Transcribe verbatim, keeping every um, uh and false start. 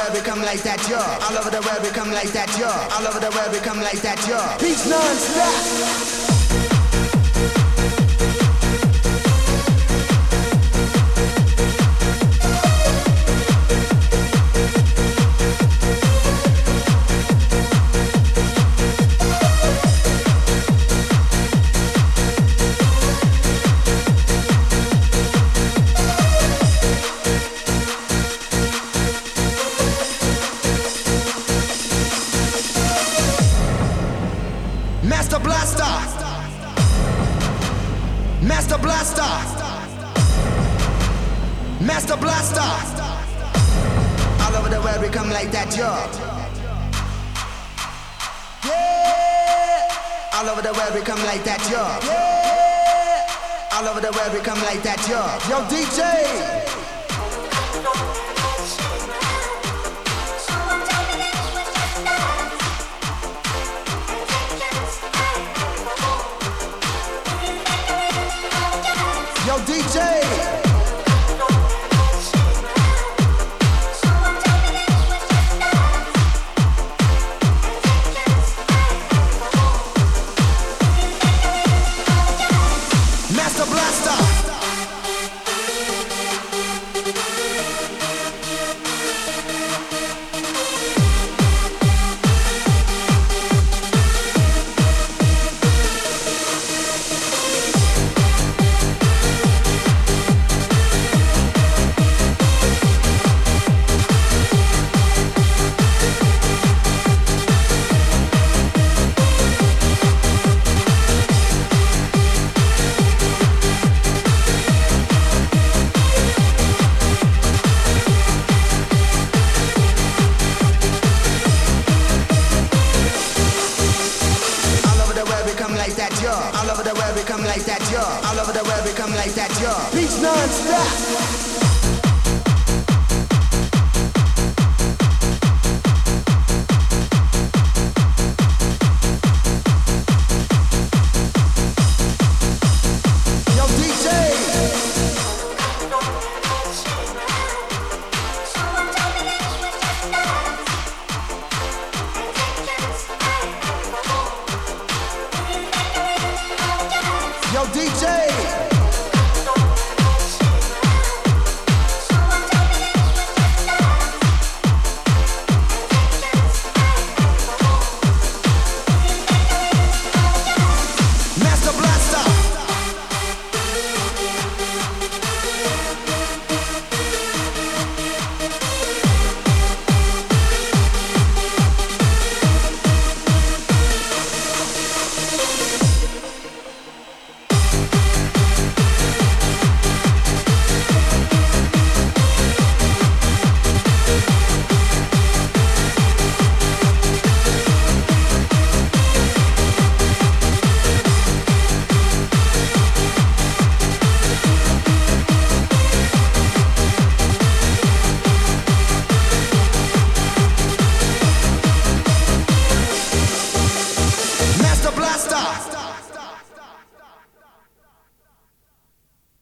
world we come like that, yo. All over the world we come like that, yo. All over the world we come like that, yo. Beats non-stop. Master Blaster, Master Blaster, Master Blaster. All over the world we come like that, yo. Yeah. All over the world we come like that, yo. Yeah. All over the world we come like that, yo. Yo, D J. Yo, D J! Master Blaster! Like that, yo. All over the world we come like that, yo. All over the world we come like that, yo. Beats non-stop. Yo, D J!